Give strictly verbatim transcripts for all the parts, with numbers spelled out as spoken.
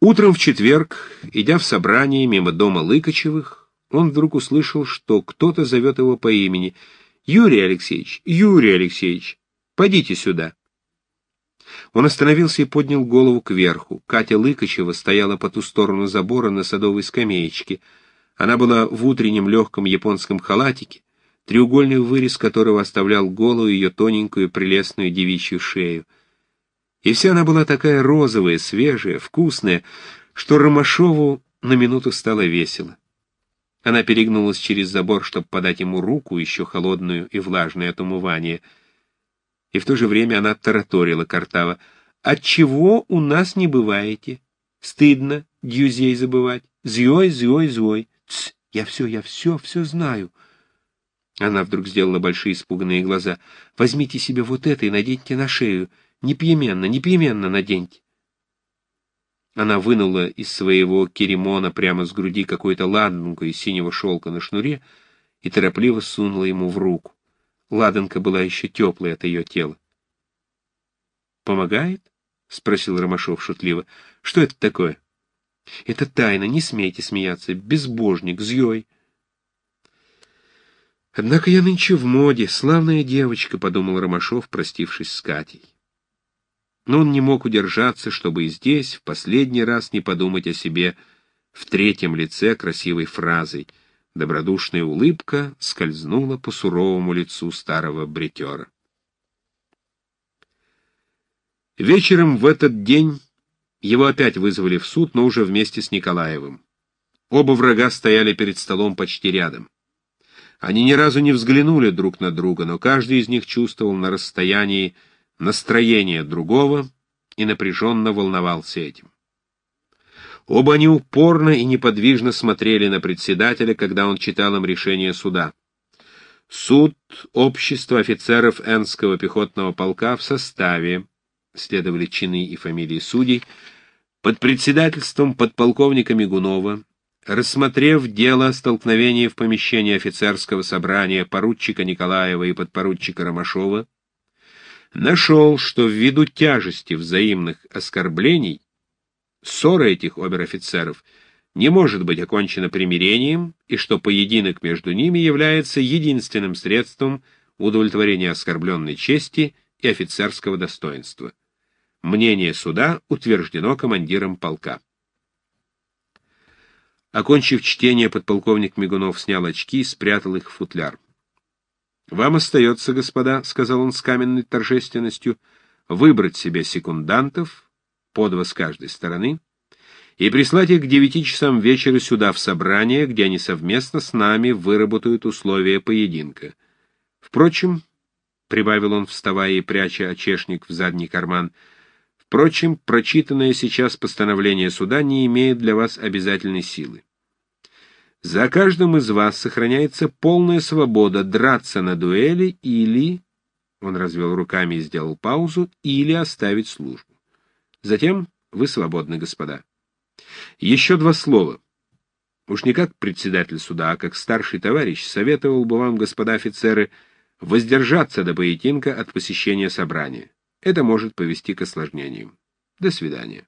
Утром в четверг, идя в собрание мимо дома Лыкачевых, он вдруг услышал, что кто-то зовет его по имени. «Юрий Алексеевич! Юрий Алексеевич! Подите сюда!» Он остановился и поднял голову кверху. Катя Лыкачева стояла по ту сторону забора на садовой скамеечке. Она была в утреннем легком японском халатике, треугольный вырез которого оставлял голую ее тоненькую прелестную девичью шею. И вся она была такая розовая, свежая, вкусная, что Ромашову на минуту стало весело. Она перегнулась через забор, чтобы подать ему руку, еще холодную и влажную от умывания, и в то же время она тараторила картаво: «Отчего у нас не бываете? Стыдно дьюзей забывать. Зьой, зьой, зьой. Тс, я все, я все, все знаю». Она вдруг сделала большие испуганные глаза. «Возьмите себе вот это и наденьте на шею. Непременно, непременно наденьте». Она вынула из своего керемона прямо с груди какую-то ладанку из синего шелка на шнуре и торопливо сунула ему в руку. Ладанка была еще теплой от ее тела. «Помогает?» — спросил Ромашов шутливо. «Что это такое?» «Это тайна, не смейте смеяться. Безбожник, зьей». «Однако я нынче в моде, славная девочка», — подумал Ромашов, простившись с Катей. Но он не мог удержаться, чтобы и здесь в последний раз не подумать о себе в третьем лице красивой фразой. Добродушная улыбка скользнула по суровому лицу старого бретера. Вечером в этот день его опять вызвали в суд, но уже вместе с Николаевым. Оба врага стояли перед столом почти рядом. Они ни разу не взглянули друг на друга, но каждый из них чувствовал на расстоянии настроение другого и напряженно волновался этим. Оба они упорно и неподвижно смотрели на председателя, когда он читал им решение суда. Суд общества офицеров Энского пехотного полка в составе, следовали чины и фамилии судей, под председательством подполковника Мигунова, рассмотрев дело о столкновении в помещении офицерского собрания поручика Николаева и подпоручика Ромашова, нашел, что ввиду тяжести взаимных оскорблений ссора этих обер-офицеров не может быть окончена примирением и что поединок между ними является единственным средством удовлетворения оскорбленной чести и офицерского достоинства. Мнение суда утверждено командиром полка. Окончив чтение, подполковник Мигунов снял очки и спрятал их в футляр. «Вам остается, господа, — сказал он с каменной торжественностью, — выбрать себе секундантов, по два с каждой стороны, и прислать их к девяти часам вечера сюда, в собрание, где они совместно с нами выработают условия поединка. Впрочем, — прибавил он, вставая и пряча очешник в задний карман, — впрочем, прочитанное сейчас постановление суда не имеет для вас обязательной силы. За каждым из вас сохраняется полная свобода драться на дуэли или, он развел руками и сделал паузу, или оставить службу. Затем вы свободны, господа. Еще два слова. Уж не как председатель суда, а как старший товарищ советовал бы вам, господа офицеры, воздержаться до поединка от посещения собрания. Это может повести к осложнениям. До свидания».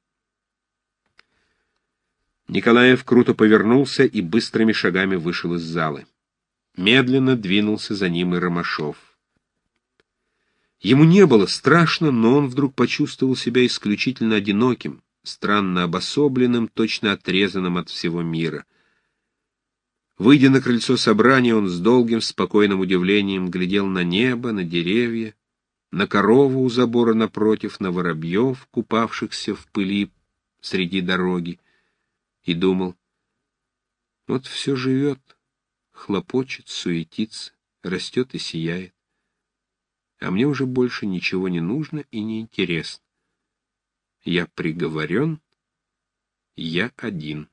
Николаев круто повернулся и быстрыми шагами вышел из залы. Медленно двинулся за ним и Ромашов. Ему не было страшно, но он вдруг почувствовал себя исключительно одиноким, странно обособленным, точно отрезанным от всего мира. Выйдя на крыльцо собрания, он с долгим спокойным удивлением глядел на небо, на деревья, на корову у забора напротив, на воробьев, купавшихся в пыли среди дороги, и думал: вот все живет, хлопочет, суетится, растет и сияет. А мне уже больше ничего не нужно и не интересно. Я приговорен, я один.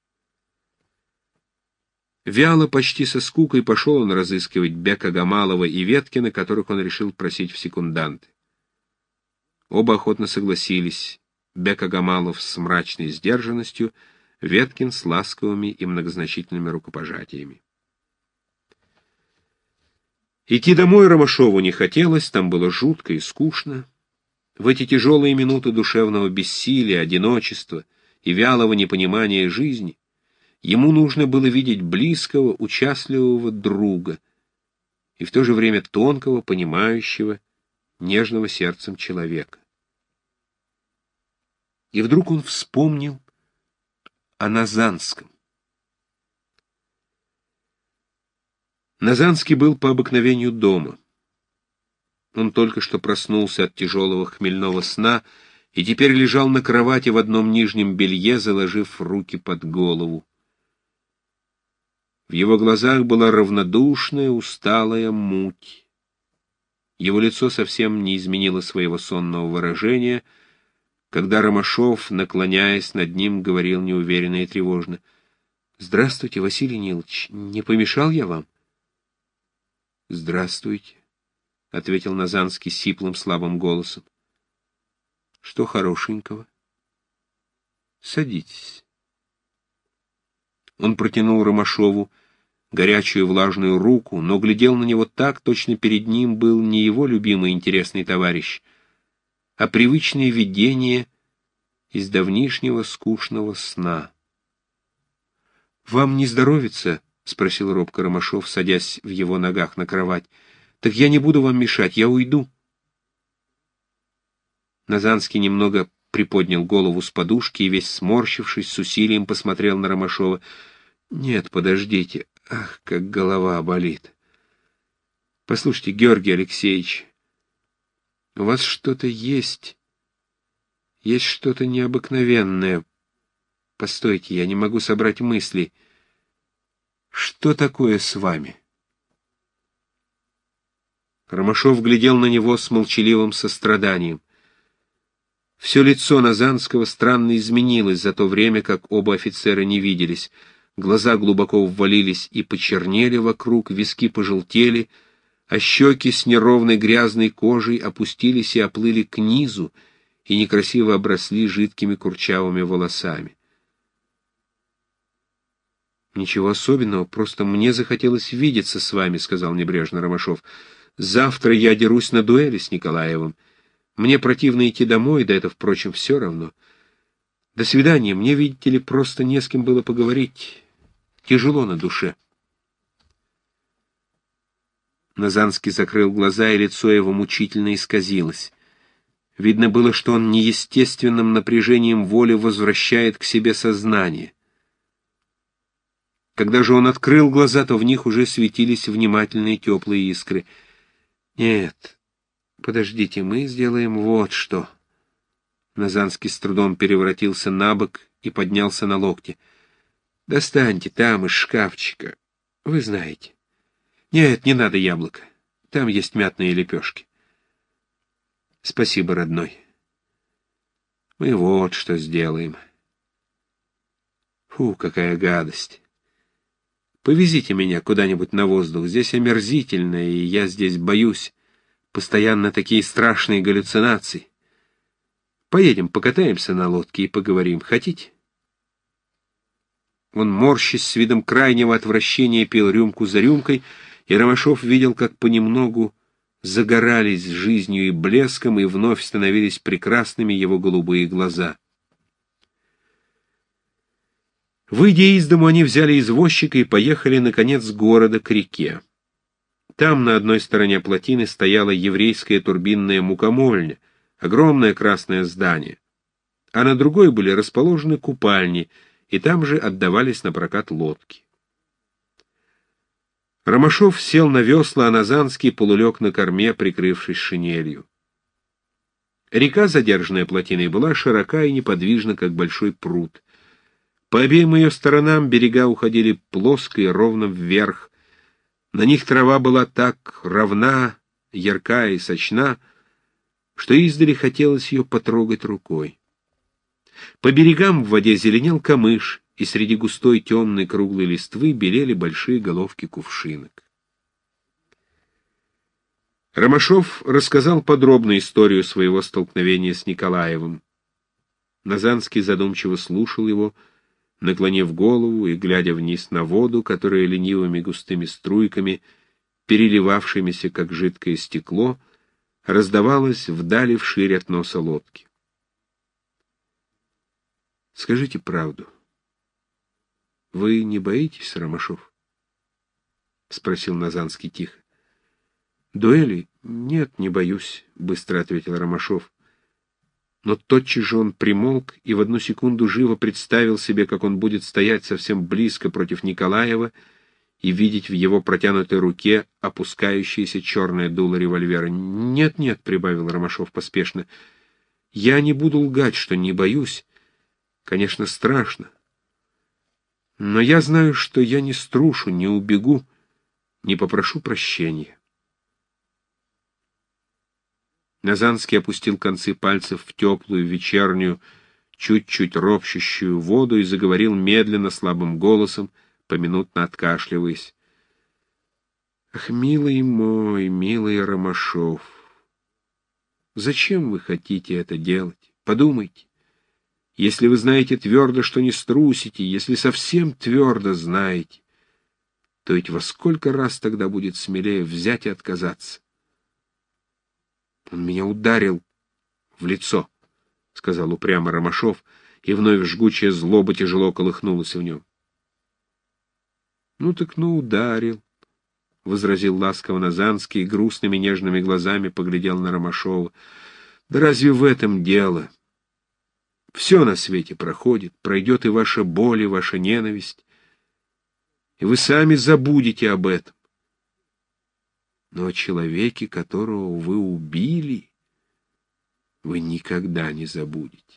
Вяло, почти со скукой, пошел он разыскивать Бека Гамалова и Веткина, которых он решил просить в секунданты. Оба охотно согласились. Бека Гамалов с мрачной сдержанностью, Веткин с ласковыми и многозначительными рукопожатиями. Идти домой Ромашову не хотелось, там было жутко и скучно. В эти тяжелые минуты душевного бессилия, одиночества, и вялого непонимания жизни, ему нужно было видеть близкого, участливого друга и в то же время тонкого, понимающего, нежного сердцем человека. И вдруг он вспомнил о Назанском. Назанский был по обыкновению дома. Он только что проснулся от тяжелого хмельного сна и теперь лежал на кровати в одном нижнем белье, заложив руки под голову. В его глазах была равнодушная, усталая муть. Его лицо совсем не изменило своего сонного выражения, когда Ромашов, наклоняясь над ним, говорил неуверенно и тревожно: «Здравствуйте, Василий Нилович, не помешал я вам?» «Здравствуйте», — ответил Назанский сиплым слабым голосом. «Что хорошенького?» «Садитесь». Он протянул Ромашову горячую влажную руку, но глядел на него так, точно перед ним был не его любимый интересный товарищ, а привычное видение из давнишнего скучного сна. «Вам не здоровится?» — спросил робко Ромашов, садясь в его ногах на кровать. «Так я не буду вам мешать, я уйду». Назанский немного приподнял голову с подушки и, весь сморщившись, с усилием посмотрел на Ромашова. «Нет, подождите. Ах, как голова болит. Послушайте, Георгий Алексеевич, у вас что-то есть. Есть что-то необыкновенное. Постойте, я не могу собрать мысли. Что такое с вами?» Ромашов глядел на него с молчаливым состраданием. Все лицо Назанского странно изменилось за то время, как оба офицера не виделись. Глаза глубоко ввалились и почернели вокруг, виски пожелтели, а щеки с неровной грязной кожей опустились и оплыли к низу и некрасиво обросли жидкими курчавыми волосами. «Ничего особенного, просто мне захотелось видеться с вами», — сказал небрежно Ромашов. «Завтра я дерусь на дуэли с Николаевым. Мне противно идти домой, да это, впрочем, все равно. До свидания, мне, видите ли, просто не с кем было поговорить. Тяжело на душе». Назанский закрыл глаза, и лицо его мучительно исказилось. Видно было, что он неестественным напряжением воли возвращает к себе сознание. Когда же он открыл глаза, то в них уже светились внимательные теплые искры. «Нет, подождите, мы сделаем вот что». Назанский с трудом переворотился на бок и поднялся на локте. «Достаньте там из шкафчика. Вы знаете. Нет, не надо яблоко. Там есть мятные лепешки». «Спасибо, родной. Мы вот что сделаем. Фу, какая гадость. Повезите меня куда-нибудь на воздух. Здесь омерзительно, и я здесь боюсь. Постоянно такие страшные галлюцинации. Поедем, покатаемся на лодке и поговорим. Хотите?» Он, морщась с видом крайнего отвращения, пил рюмку за рюмкой, и Ромашов видел, как понемногу загорались жизнью и блеском, и вновь становились прекрасными его голубые глаза. Выйдя из дому, они взяли извозчика и поехали на конец города к реке. Там на одной стороне плотины стояла еврейская турбинная мукомольня, огромное красное здание, а на другой были расположены купальни, и там же отдавались на прокат лодки. Ромашов сел на весла, а Назанский полулег на корме, прикрывшись шинелью. Река, задержанная плотиной, была широка и неподвижна, как большой пруд. По обеим ее сторонам берега уходили плоско и ровно вверх. На них трава была так равна, ярка и сочна, что издали хотелось ее потрогать рукой. По берегам в воде зеленел камыш, и среди густой темной круглой листвы белели большие головки кувшинок. Ромашов рассказал подробно историю своего столкновения с Николаевым. Назанский задумчиво слушал его, наклонив голову и глядя вниз на воду, которая ленивыми густыми струйками, переливавшимися, как жидкое стекло, раздавалась вдали вширь от носа лодки. Скажите правду. Вы не боитесь, Ромашов? Спросил Назанский тихо. Дуэли? Нет, не боюсь, быстро ответил Ромашов. Но тотчас же он примолк и в одну секунду живо представил себе, как он будет стоять совсем близко против Николаева и видеть в его протянутой руке опускающееся черное дуло револьвера. «Нет, нет», — прибавил Ромашов поспешно, — «я не буду лгать, что не боюсь. Конечно, страшно. Но я знаю, что я не струшу, не убегу, не попрошу прощения». Назанский опустил концы пальцев в теплую, вечернюю, чуть-чуть ропщущую воду и заговорил медленно, слабым голосом, поминутно откашливаясь. «Ах, милый мой, милый Ромашов, зачем вы хотите это делать? Подумайте. Если вы знаете твердо, что не струсите, если совсем твердо знаете, то ведь во сколько раз тогда будет смелее взять и отказаться? Он меня ударил в лицо, — сказал упрямо Ромашов, и вновь жгучая злоба тяжело колыхнулась в нем. — Ну так ну ударил, — возразил ласково Назанский и грустными нежными глазами поглядел на Ромашова. — Да разве в этом дело? Все на свете проходит, пройдет и ваша боль, и ваша ненависть, и вы сами забудете об этом. Но о человеке, которого вы убили, вы никогда не забудете.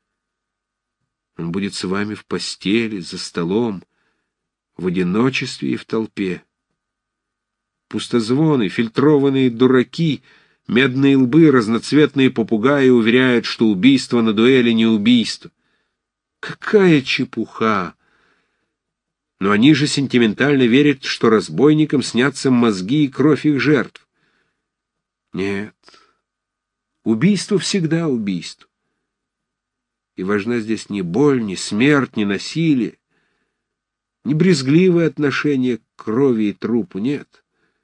Он будет с вами в постели, за столом, в одиночестве и в толпе. Пустозвоны, фильтрованные дураки, медные лбы, разноцветные попугаи уверяют, что убийство на дуэли не убийство. Какая чепуха! Но они же сентиментально верят, что разбойникам снятся мозги и кровь их жертв. Нет, убийство всегда убийство. И важна здесь не боль, не смерть, не насилие, не брезгливое отношение к крови и трупу, нет.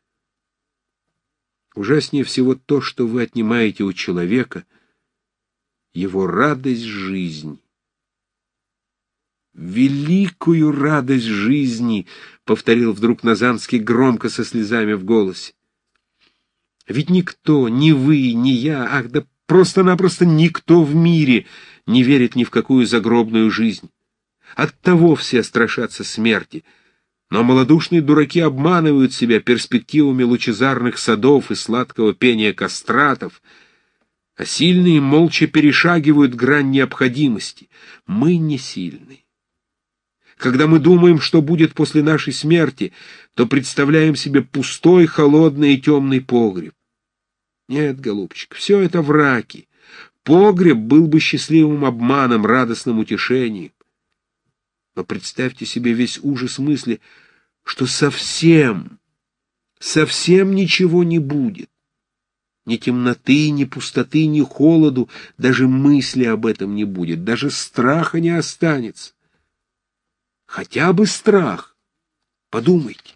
Ужаснее всего то, что вы отнимаете у человека его радость жизни. «Великую радость жизни!» — повторил вдруг Назанский громко со слезами в голосе. «Ведь никто, ни вы, ни я, ах, да просто-напросто никто в мире не верит ни в какую загробную жизнь. Оттого все страшатся смерти. Но малодушные дураки обманывают себя перспективами лучезарных садов и сладкого пения кастратов, а сильные молча перешагивают грань необходимости. Мы не сильные. Когда мы думаем, что будет после нашей смерти, то представляем себе пустой, холодный и темный погреб. Нет, голубчик, все это враки. Погреб был бы счастливым обманом, радостным утешением. Но представьте себе весь ужас мысли, что совсем, совсем ничего не будет. Ни темноты, ни пустоты, ни холоду, даже мысли об этом не будет, даже страха не останется. Хотя бы страх. Подумайте.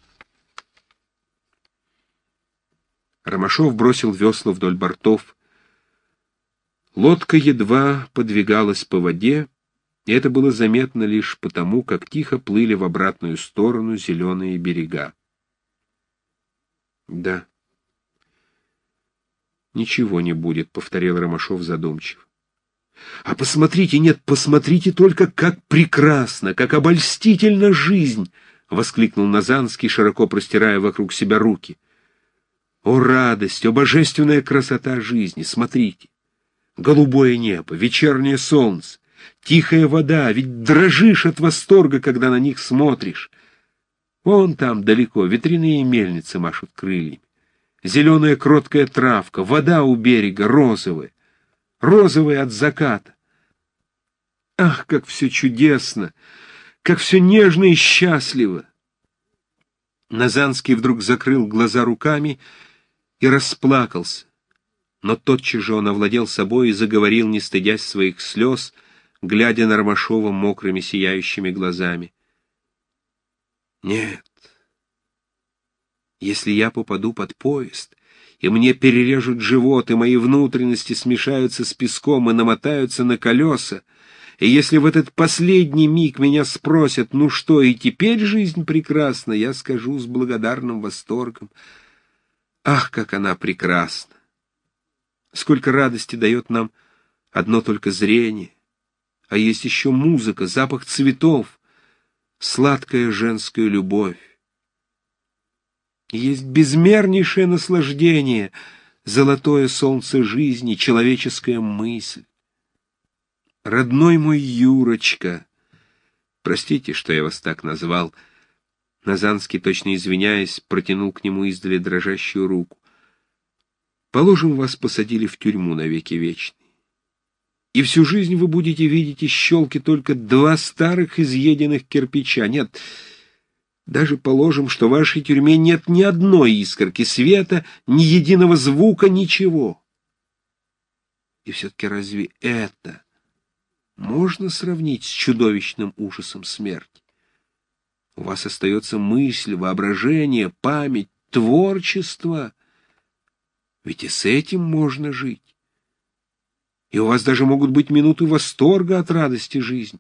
Ромашов бросил весла вдоль бортов. Лодка едва подвигалась по воде, и это было заметно лишь потому, как тихо плыли в обратную сторону зеленые берега. Да. Ничего не будет, — повторил Ромашов задумчиво. А посмотрите, нет, посмотрите только, как прекрасно, как обольстительна жизнь! — воскликнул Назанский, широко простирая вокруг себя руки. О радость, о божественная красота жизни! Смотрите! Голубое небо, вечернее солнце, тихая вода, ведь дрожишь от восторга, когда на них смотришь. Вон там далеко ветряные мельницы машут крыльями. Зеленая кроткая травка, вода у берега розовая. Розовый от заката. Ах, как все чудесно, как все нежно и счастливо! Назанский вдруг закрыл глаза руками и расплакался, но тотчас же он овладел собой и заговорил, не стыдясь своих слез, глядя на Ромашова мокрыми сияющими глазами. Нет, если я попаду под поезд, и мне перережут живот, и мои внутренности смешаются с песком и намотаются на колеса, И если в этот последний миг меня спросят, ну что, и теперь жизнь прекрасна, я скажу с благодарным восторгом: ах, как она прекрасна! Сколько радости дает нам одно только зрение! А есть еще музыка, запах цветов, сладкая женская любовь. Есть безмернейшее наслаждение, золотое солнце жизни, человеческая мысль. Родной мой Юрочка, простите, что я вас так назвал. Назанский, точно извиняясь, протянул к нему издали дрожащую руку. Положим, вас посадили в тюрьму навеки вечные. И всю жизнь вы будете видеть из щелки только два старых изъеденных кирпича. Нет, даже положим, что в вашей тюрьме нет ни одной искорки света, ни единого звука, ничего. И все-таки разве это можно сравнить с чудовищным ужасом смерти? У вас остается мысль, воображение, память, творчество. Ведь и с этим можно жить. И у вас даже могут быть минуты восторга от радости жизни.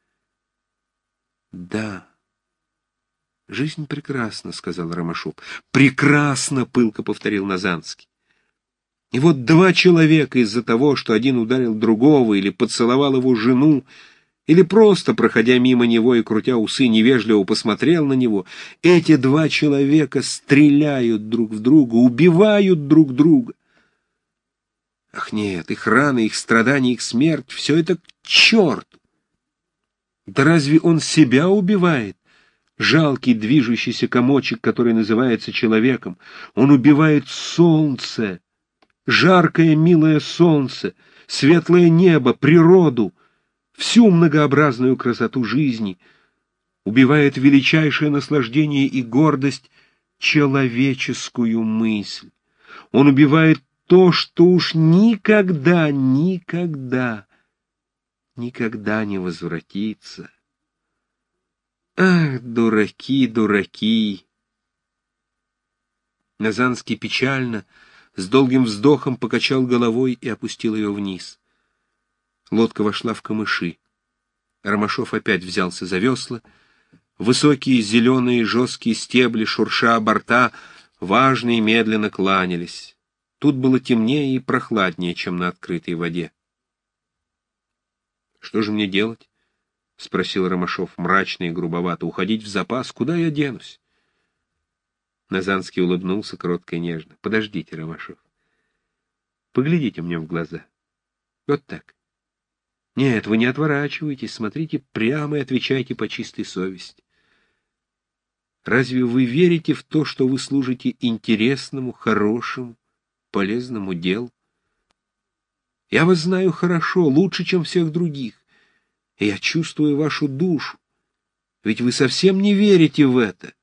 Да, жизнь прекрасна, — сказал Ромашов. Прекрасно, — пылко повторил Назанский. И вот два человека из-за того, что один ударил другого или поцеловал его жену, или просто, проходя мимо него и крутя усы, невежливо посмотрел на него, эти два человека стреляют друг в друга, убивают друг друга. Ах нет, их раны, их страдания, их смерть — все это к черту! Да разве он себя убивает? Жалкий движущийся комочек, который называется человеком. Он убивает солнце, жаркое милое солнце, светлое небо, природу, всю многообразную красоту жизни. Убивает величайшее наслаждение и гордость — человеческую мысль. Он убивает то, что уж никогда, никогда, никогда не возвратится. Ах, дураки, дураки! Назанский печально, с долгим вздохом покачал головой и опустил ее вниз. Лодка вошла в камыши. Ромашов опять взялся за весла. Высокие зеленые жесткие стебли, шурша борта, важно и медленно кланялись. Тут было темнее и прохладнее, чем на открытой воде. — Что же мне делать? — спросил Ромашов мрачно и грубовато. — Уходить в запас? Куда я денусь? Назанский улыбнулся кротко и нежно. — Подождите, Ромашов. Поглядите мне в глаза. Вот так. Нет, вы не отворачивайтесь, смотрите прямо и отвечайте по чистой совести. Разве вы верите в то, что вы служите интересному, хорошему, полезному делу? Я вас знаю хорошо, лучше, чем всех других, и я чувствую вашу душу, ведь вы совсем не верите в это.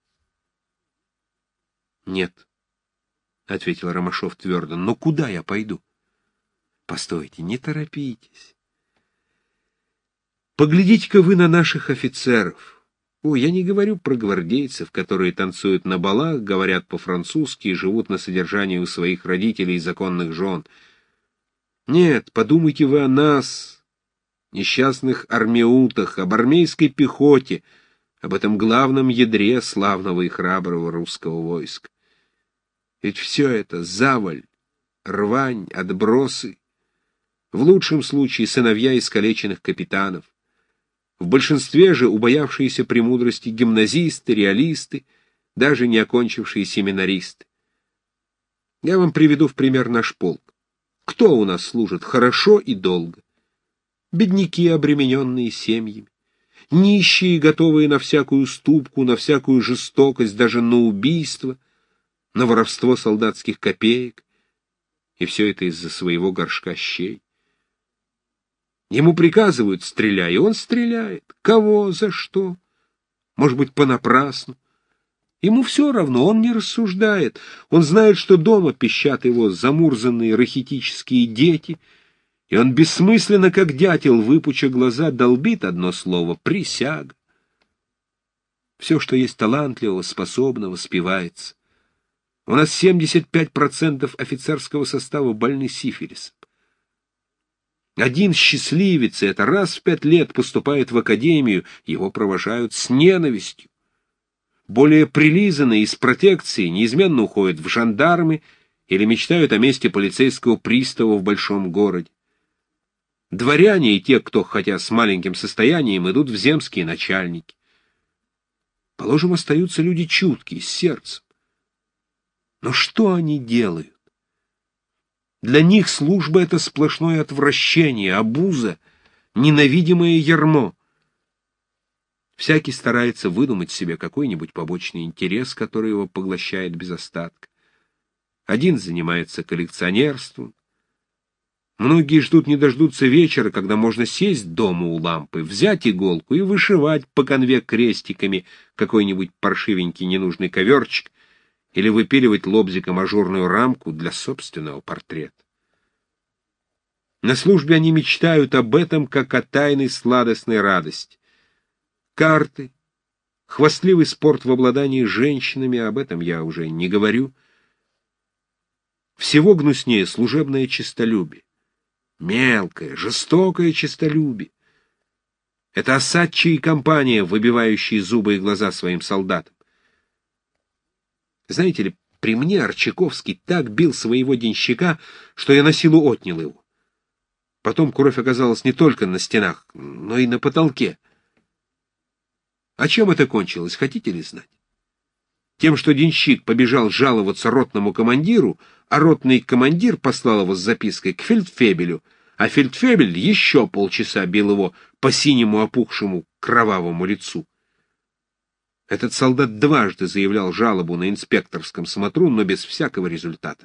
— Нет, — ответил Ромашов твердо, — но куда я пойду? — Постойте, не торопитесь. Поглядите-ка вы на наших офицеров. О, я не говорю про гвардейцев, которые танцуют на балах, говорят по-французски и живут на содержании у своих родителей и законных жен. Нет, подумайте вы о нас, несчастных армяутах, об армейской пехоте, об этом главном ядре славного и храброго русского войска. Ведь все это — заваль, рвань, отбросы, в лучшем случае сыновья искалеченных капитанов. В большинстве же убоявшиеся премудрости гимназисты, реалисты, даже не окончившие семинаристы. Я вам приведу в пример наш полк. Кто у нас служит хорошо и долго? Бедняки, обремененные семьями, нищие, готовые на всякую ступку, на всякую жестокость, даже на убийство, на воровство солдатских копеек, и все это из-за своего горшка щей. Ему приказывают «стреляй», и он стреляет. Кого, за что? Может быть, понапрасну. Ему все равно, он не рассуждает. Он знает, что дома пищат его замурзанные рахитические дети, и он бессмысленно, как дятел, выпуча глаза, долбит одно слово — присяга. Все, что есть талантливого, способного, спивается. У нас семьдесят пять процентов офицерского состава больны сифилисом. Один счастливец, и это раз в пять лет поступает в академию, его провожают с ненавистью. Более прилизанные из протекции неизменно уходят в жандармы или мечтают о месте полицейского пристава в большом городе. Дворяне и те, кто, хотя с маленьким состоянием, идут в земские начальники. Положим, остаются люди чуткие, с сердцем. Но что они делают? Для них служба — это сплошное отвращение, обуза, ненавидимое ярмо. Всякий старается выдумать себе какой-нибудь побочный интерес, который его поглощает без остатка. Один занимается коллекционерством. Многие ждут не дождутся вечера, когда можно сесть дома у лампы, взять иголку и вышивать по конве крестиками какой-нибудь паршивенький ненужный коверчик или выпиливать лобзиком ажурную рамку для собственного портрета. На службе они мечтают об этом, как о тайной сладостной радости. Карты, хвастливый спорт в обладании женщинами, об этом я уже не говорю. Всего гнуснее служебное честолюбие. Мелкое, жестокое честолюбие. Это осадчие и компания, выбивающие зубы и глаза своим солдатам. Знаете ли, при мне Арчаковский так бил своего денщика, что я на силу отнял его. Потом кровь оказалась не только на стенах, но и на потолке. А чем это кончилось, хотите ли знать? Тем, что денщик побежал жаловаться ротному командиру, а ротный командир послал его с запиской к фельдфебелю, а фельдфебель еще полчаса бил его по синему опухшему кровавому лицу. Этот солдат дважды заявлял жалобу на инспекторском смотру, но без всякого результата.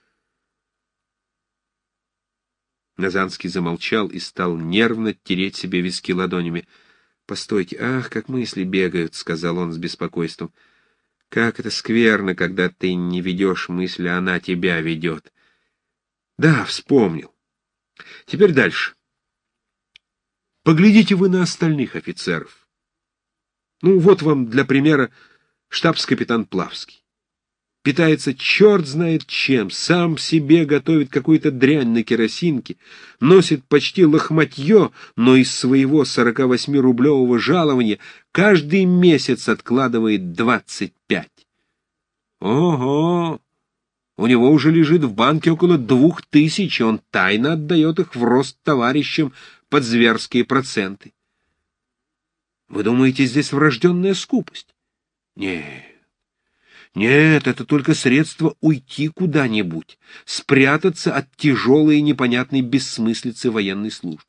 Назанский замолчал и стал нервно тереть себе виски ладонями. «Постойте, ах, как мысли бегают», — сказал он с беспокойством. «Как это скверно, когда ты не ведешь мысли, а она тебя ведет». «Да, вспомнил. Теперь дальше. Поглядите вы на остальных офицеров. Ну, вот вам, для примера, штабс-капитан Плавский. Питается черт знает чем, сам себе готовит какую-то дрянь на керосинке, носит почти лохматье, но из своего сорокавосьмирублевого жалования каждый месяц откладывает двадцать пять. Ого! У него уже лежит в банке около двух тысяч, и он тайно отдает их в рост товарищам под зверские проценты. Вы думаете, здесь врожденная скупость? Нет. Нет, это только средство уйти куда-нибудь, спрятаться от тяжелой и непонятной бессмыслицы военной службы.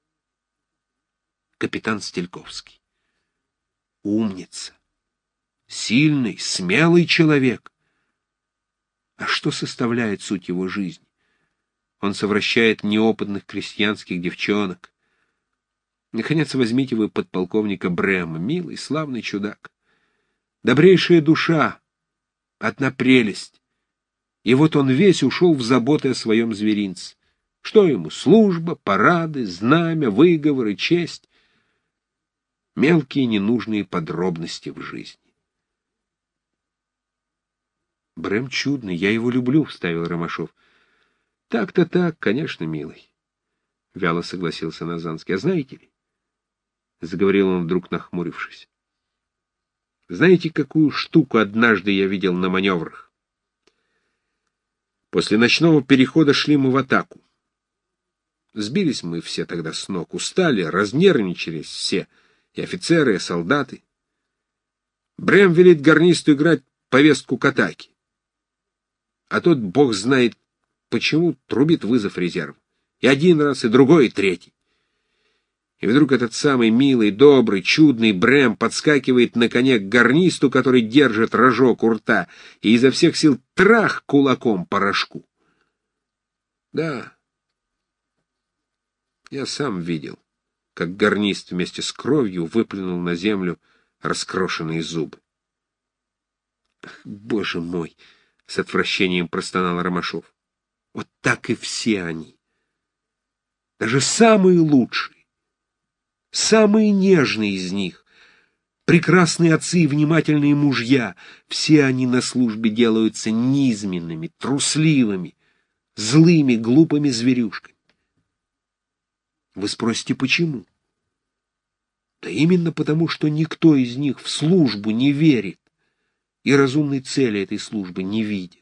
Капитан Стельковский. Умница. Сильный, смелый человек. А что составляет суть его жизни? Он совращает неопытных крестьянских девчонок. Наконец, возьмите вы подполковника Брема, милый, славный чудак. Добрейшая душа. Одна прелесть. И вот он весь ушел в заботы о своем зверинце. Что ему? Служба, парады, знамя, выговоры, честь. Мелкие ненужные подробности в жизни. Брэм чудный, я его люблю, — вставил Ромашов. Так-то так, конечно, милый, — вяло согласился Назанский. А знаете ли, — заговорил он вдруг, нахмурившись, — знаете, какую штуку однажды я видел на маневрах? После ночного перехода шли мы в атаку. Сбились мы все тогда с ног, устали, разнервничались все, и офицеры, и солдаты. Брэм велит гарнисту играть повестку к атаке. А тот, бог знает почему, трубит вызов резерв. И один раз, и другой, и третий. И вдруг этот самый милый, добрый, чудный Брэм подскакивает на коне к гарнисту, который держит рожок у рта, и изо всех сил трах кулаком по рожку. Да, я сам видел, как гарнист вместе с кровью выплюнул на землю раскрошенные зубы. Ах, боже мой! — с отвращением простонал Ромашов. Вот так и все они. Даже самые лучшие. Самые нежные из них, прекрасные отцы и внимательные мужья, все они на службе делаются низменными, трусливыми, злыми, глупыми зверюшками. Вы спросите, почему? Да именно потому, что никто из них в службу не верит и разумной цели этой службы не видит.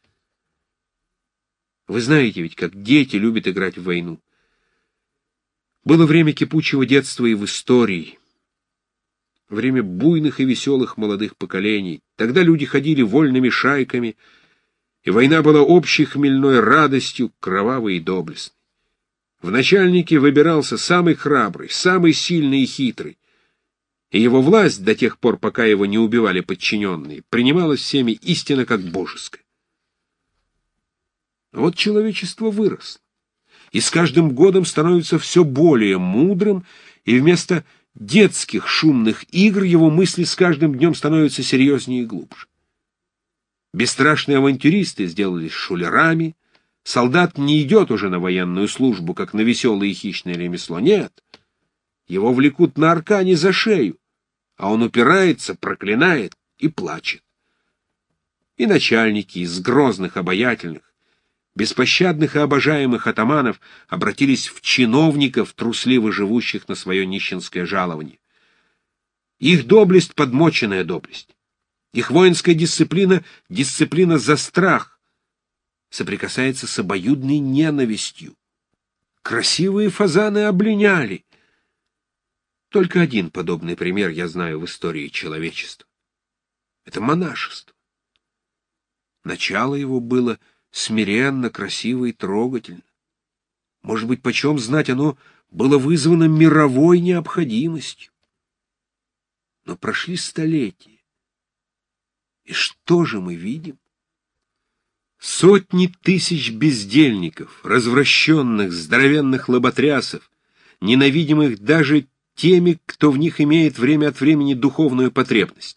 Вы знаете ведь, как дети любят играть в войну. Было время кипучего детства и в истории, время буйных и веселых молодых поколений. Тогда люди ходили вольными шайками, и война была общей хмельной радостью, кровавой и доблестной. В начальнике выбирался самый храбрый, самый сильный и хитрый, и его власть, до тех пор, пока его не убивали подчиненные, принималась всеми истинно как божеская. Вот человечество выросло, и с каждым годом становится все более мудрым, и вместо детских шумных игр его мысли с каждым днем становятся серьезнее и глубже. Бесстрашные авантюристы сделались шулерами, солдат не идет уже на военную службу, как на веселое и хищное ремесло, нет. Его влекут на аркане за шею, а он упирается, проклинает и плачет. И начальники из грозных, обаятельных, беспощадных и обожаемых атаманов обратились в чиновников, трусливо живущих на свое нищенское жалование. Их доблесть — подмоченная доблесть. Их воинская дисциплина — дисциплина за страх, соприкасается с обоюдной ненавистью. Красивые фазаны облиняли. Только один подобный пример я знаю в истории человечества. Это монашество. Начало его было смиренно, красиво и трогательно. Может быть, почем знать, оно было вызвано мировой необходимостью. Но прошли столетия. И что же мы видим? Сотни тысяч бездельников, развращенных, здоровенных лоботрясов, ненавидимых даже теми, кто в них имеет время от времени духовную потребность.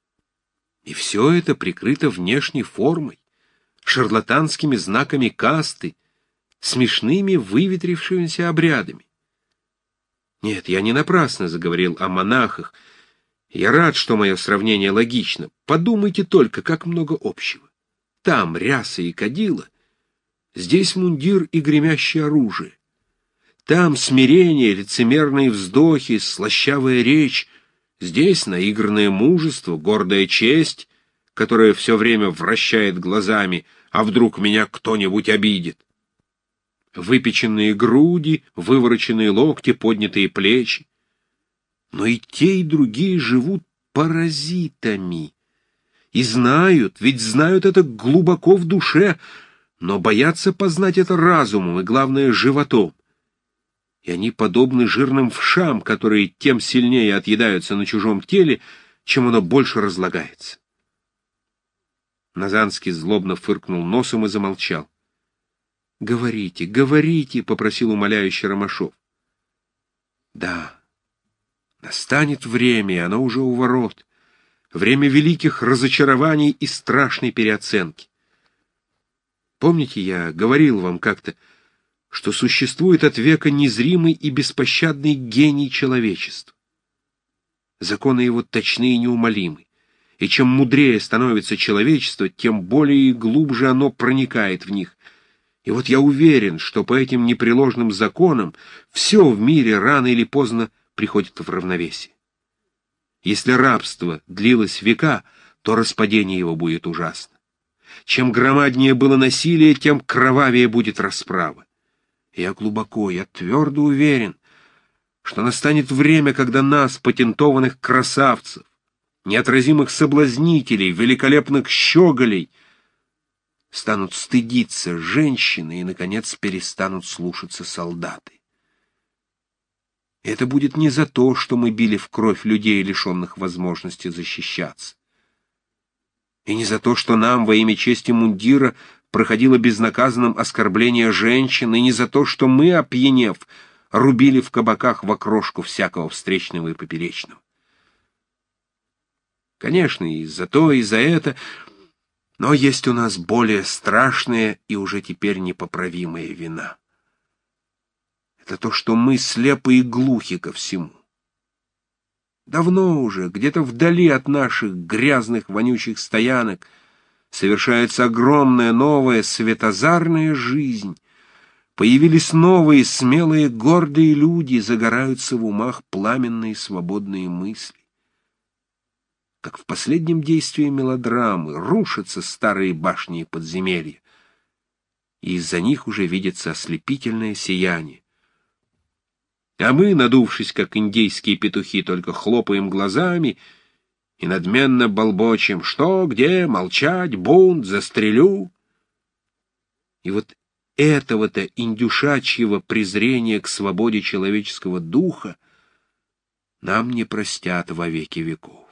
И все это прикрыто внешней формой, шарлатанскими знаками касты, смешными выветрившимися обрядами. Нет, я не напрасно заговорил о монахах. Я рад, что мое сравнение логично. Подумайте только, как много общего. Там ряса и кадила, здесь мундир и гремящее оружие. Там смирение, лицемерные вздохи, слащавая речь, здесь наигранное мужество, гордая честь, которая все время вращает глазами, а вдруг меня кто-нибудь обидит. Выпеченные груди, вывороченные локти, поднятые плечи. Но и те, и другие живут паразитами. И знают, ведь знают это глубоко в душе, но боятся познать это разумом и, главное, животом. И они подобны жирным вшам, которые тем сильнее отъедаются на чужом теле, чем оно больше разлагается. Назанский злобно фыркнул носом и замолчал. — Говорите, говорите, — попросил умоляющий Ромашов. — Да, настанет время, и оно уже у ворот. Время великих разочарований и страшной переоценки. Помните, я говорил вам как-то, что существует от века незримый и беспощадный гений человечества. Законы его точны и неумолимы, и чем мудрее становится человечество, тем более и глубже оно проникает в них. И вот я уверен, что по этим непреложным законам все в мире рано или поздно приходит в равновесие. Если рабство длилось века, то распадение его будет ужасно. Чем громаднее было насилие, тем кровавее будет расправа. Я глубоко, я твердо уверен, что настанет время, когда нас, патентованных красавцев, неотразимых соблазнителей, великолепных щеголей, станут стыдиться женщины и, наконец, перестанут слушаться солдаты. Это будет не за то, что мы били в кровь людей, лишенных возможности защищаться. И не за то, что нам во имя чести мундира проходило безнаказанным оскорбление женщин, и не за то, что мы, опьянев, рубили в кабаках в окрошку всякого встречного и поперечного. Конечно, и за то, и за это, но есть у нас более страшная и уже теперь непоправимая вина. Это то, что мы слепы и глухи ко всему. Давно уже, где-то вдали от наших грязных, вонючих стоянок, совершается огромная новая светозарная жизнь, Появились новые, смелые, гордые люди, загораются в умах пламенные свободные мысли. Как в последнем действии мелодрамы рушатся старые башни и подземелья, и из-за них уже видится ослепительное сияние. А мы, надувшись, как индейские петухи, только хлопаем глазами и надменно болбочем: что, где, молчать, бунт, застрелю. И вот этого-то индюшачьего презрения к свободе человеческого духа нам не простят во веки веков.